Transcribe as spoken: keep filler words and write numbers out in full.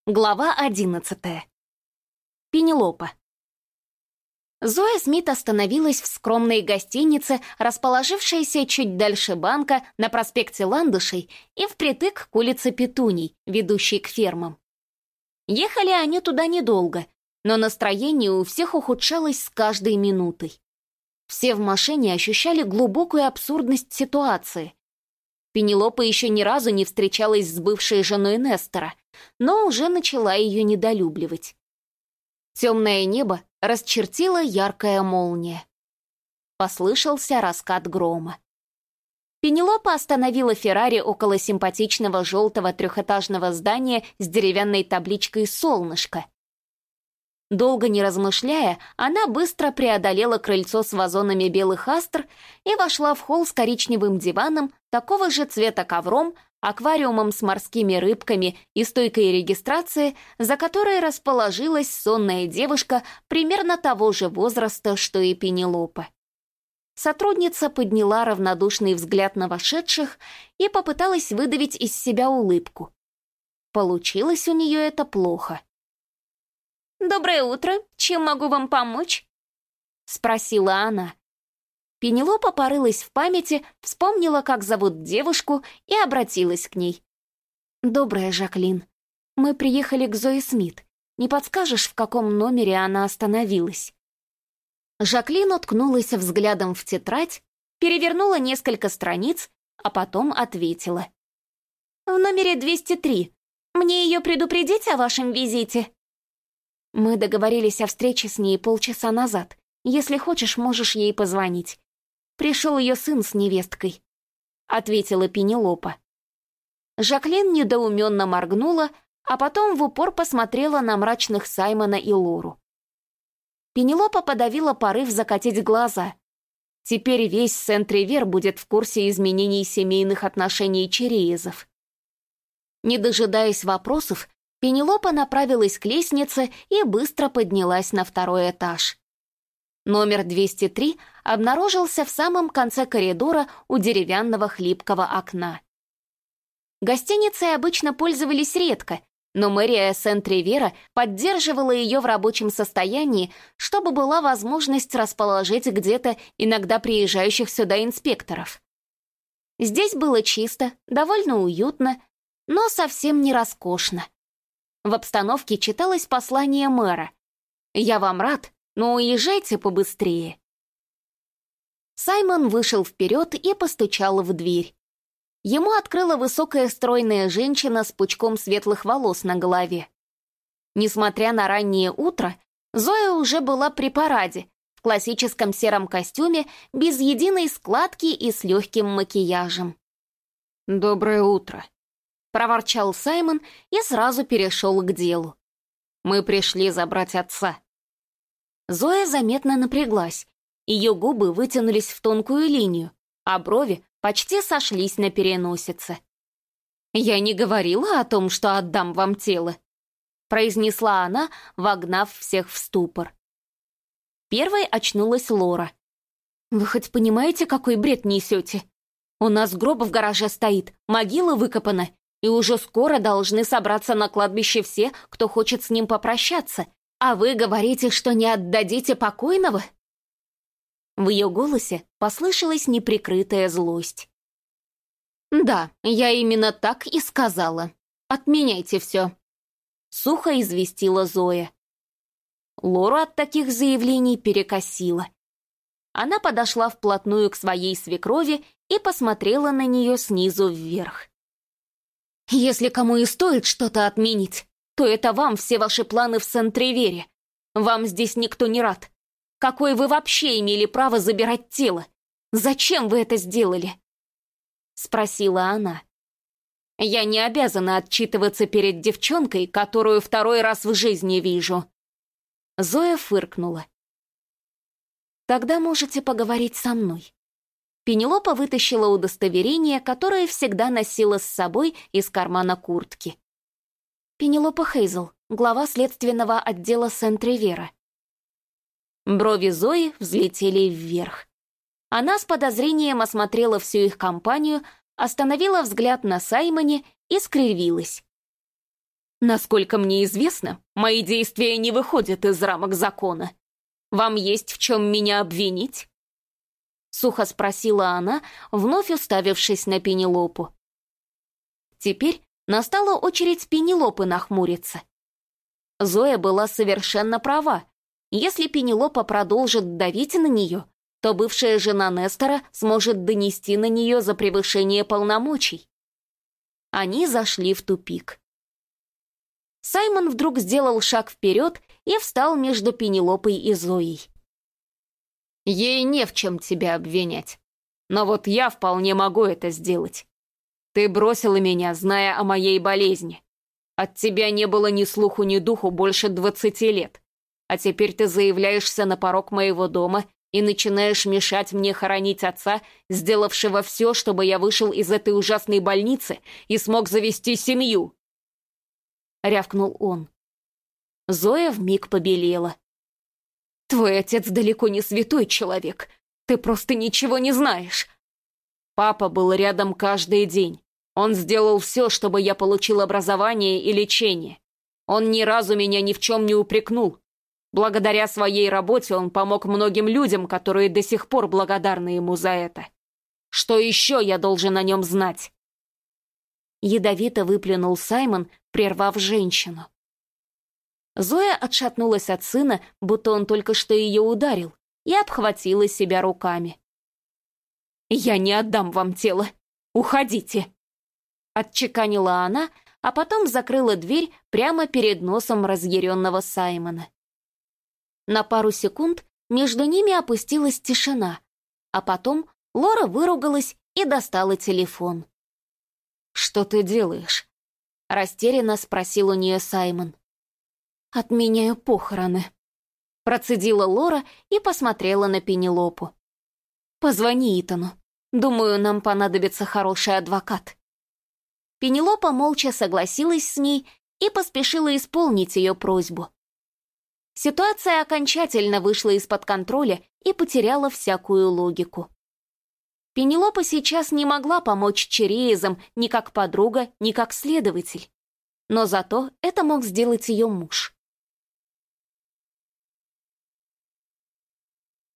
Глава одиннадцатая. Пенелопа. Зоя Смит остановилась в скромной гостинице, расположившейся чуть дальше банка на проспекте Ландышей и впритык к улице Петуний, ведущей к фермам. Ехали они туда недолго, но настроение у всех ухудшалось с каждой минутой. Все в машине ощущали глубокую абсурдность ситуации. Пенелопа еще ни разу не встречалась с бывшей женой Нестора, но уже начала ее недолюбливать. Темное небо расчертила яркая молния. Послышался раскат грома. Пенелопа остановила Феррари около симпатичного желтого трехэтажного здания с деревянной табличкой «Солнышко». Долго не размышляя, она быстро преодолела крыльцо с вазонами белых астр и вошла в холл с коричневым диваном, такого же цвета ковром, аквариумом с морскими рыбками и стойкой регистрации, за которой расположилась сонная девушка примерно того же возраста, что и Пенелопа. Сотрудница подняла равнодушный взгляд на вошедших и попыталась выдавить из себя улыбку. Получилось у нее это плохо. «Доброе утро! Чем могу вам помочь?» — спросила она. Пенелопа порылась в памяти, вспомнила, как зовут девушку, и обратилась к ней. «Добрая, Жаклин. Мы приехали к Зое Смит. Не подскажешь, в каком номере она остановилась?» Жаклин уткнулась взглядом в тетрадь, перевернула несколько страниц, а потом ответила. «В номере двести три. Мне ее предупредить о вашем визите?» «Мы договорились о встрече с ней полчаса назад. Если хочешь, можешь ей позвонить. Пришел ее сын с невесткой», — ответила Пенелопа. Жаклин недоуменно моргнула, а потом в упор посмотрела на мрачных Саймона и Лору. Пенелопа подавила порыв закатить глаза. Теперь весь Сент-Ривер будет в курсе изменений семейных отношений Череезов. Не дожидаясь вопросов, Пенелопа направилась к лестнице и быстро поднялась на второй этаж. Номер двести три обнаружился в самом конце коридора у деревянного хлипкого окна. Гостиницей обычно пользовались редко, но мэрия Сент-Ривера поддерживала ее в рабочем состоянии, чтобы была возможность расположить где-то иногда приезжающих сюда инспекторов. Здесь было чисто, довольно уютно, но совсем не роскошно. В обстановке читалось послание мэра. «Я вам рад, но уезжайте побыстрее». Саймон вышел вперед и постучал в дверь. Ему открыла высокая стройная женщина с пучком светлых волос на голове. Несмотря на раннее утро, Зоя уже была при параде, в классическом сером костюме, без единой складки и с легким макияжем. «Доброе утро», — проворчал Саймон и сразу перешел к делу. «Мы пришли забрать отца». Зоя заметно напряглась. Ее губы вытянулись в тонкую линию, а брови почти сошлись на переносице. «Я не говорила о том, что отдам вам тело», — произнесла она, вогнав всех в ступор. Первой очнулась Лора. «Вы хоть понимаете, какой бред несете? У нас гроб в гараже стоит, могила выкопана, и уже скоро должны собраться на кладбище все, кто хочет с ним попрощаться. А вы говорите, что не отдадите покойного?» В ее голосе послышалась неприкрытая злость. «Да, я именно так и сказала. Отменяйте все», — сухо известила Зоя. Лору от таких заявлений перекосило. Она подошла вплотную к своей свекрови и посмотрела на нее снизу вверх. «Если кому и стоит что-то отменить, то это вам все ваши планы в Сент-Ривере. Вам здесь никто не рад. Какое вы вообще имели право забирать тело? Зачем вы это сделали?» — спросила она. «Я не обязана отчитываться перед девчонкой, которую второй раз в жизни вижу». Зоя фыркнула. «Тогда можете поговорить со мной». Пенелопа вытащила удостоверение, которое всегда носила с собой из кармана куртки. «Пенелопа Хейзел, глава следственного отдела Сент-Ривера». Брови Зои взлетели вверх. Она с подозрением осмотрела всю их компанию, остановила взгляд на Саймоне и скривилась. Насколько мне известно, мои действия не выходят из рамок закона. Вам есть в чем меня обвинить?» Сухо спросила она, вновь уставившись на Пенелопу. Теперь настала очередь Пенелопы нахмуриться. Зоя была совершенно права. Если Пенелопа продолжит давить на нее, то бывшая жена Нестора сможет донести на нее за превышение полномочий. Они зашли в тупик. Саймон вдруг сделал шаг вперед и встал между Пенелопой и Зоей. «Ей не в чем тебя обвинять. Но вот я вполне могу это сделать. Ты бросила меня, зная о моей болезни. От тебя не было ни слуху, ни духу больше двадцати лет. А теперь ты заявляешься на порог моего дома и начинаешь мешать мне хоронить отца, сделавшего все, чтобы я вышел из этой ужасной больницы и смог завести семью!» Рявкнул он. Зоя вмиг побелела. «Твой отец далеко не святой человек. Ты просто ничего не знаешь». «Папа был рядом каждый день. Он сделал все, чтобы я получил образование и лечение. Он ни разу меня ни в чем не упрекнул. Благодаря своей работе он помог многим людям, которые до сих пор благодарны ему за это. Что еще я должен о нем знать?» Ядовито выплюнул Саймон, прервав женщину. Зоя отшатнулась от сына, будто он только что ее ударил, и обхватила себя руками. «Я не отдам вам тело! Уходите!» Отчеканила она, а потом закрыла дверь прямо перед носом разъяренного Саймона. На пару секунд между ними опустилась тишина, а потом Лора выругалась и достала телефон. «Что ты делаешь?» — растерянно спросил у нее Саймон. «Отменяю похороны», — процедила Лора и посмотрела на Пенелопу. «Позвони Итану. Думаю, нам понадобится хороший адвокат». Пенелопа молча согласилась с ней и поспешила исполнить ее просьбу. Ситуация окончательно вышла из-под контроля и потеряла всякую логику. Пенелопа сейчас не могла помочь Череезам ни как подруга, ни как следователь. Но зато это мог сделать ее муж.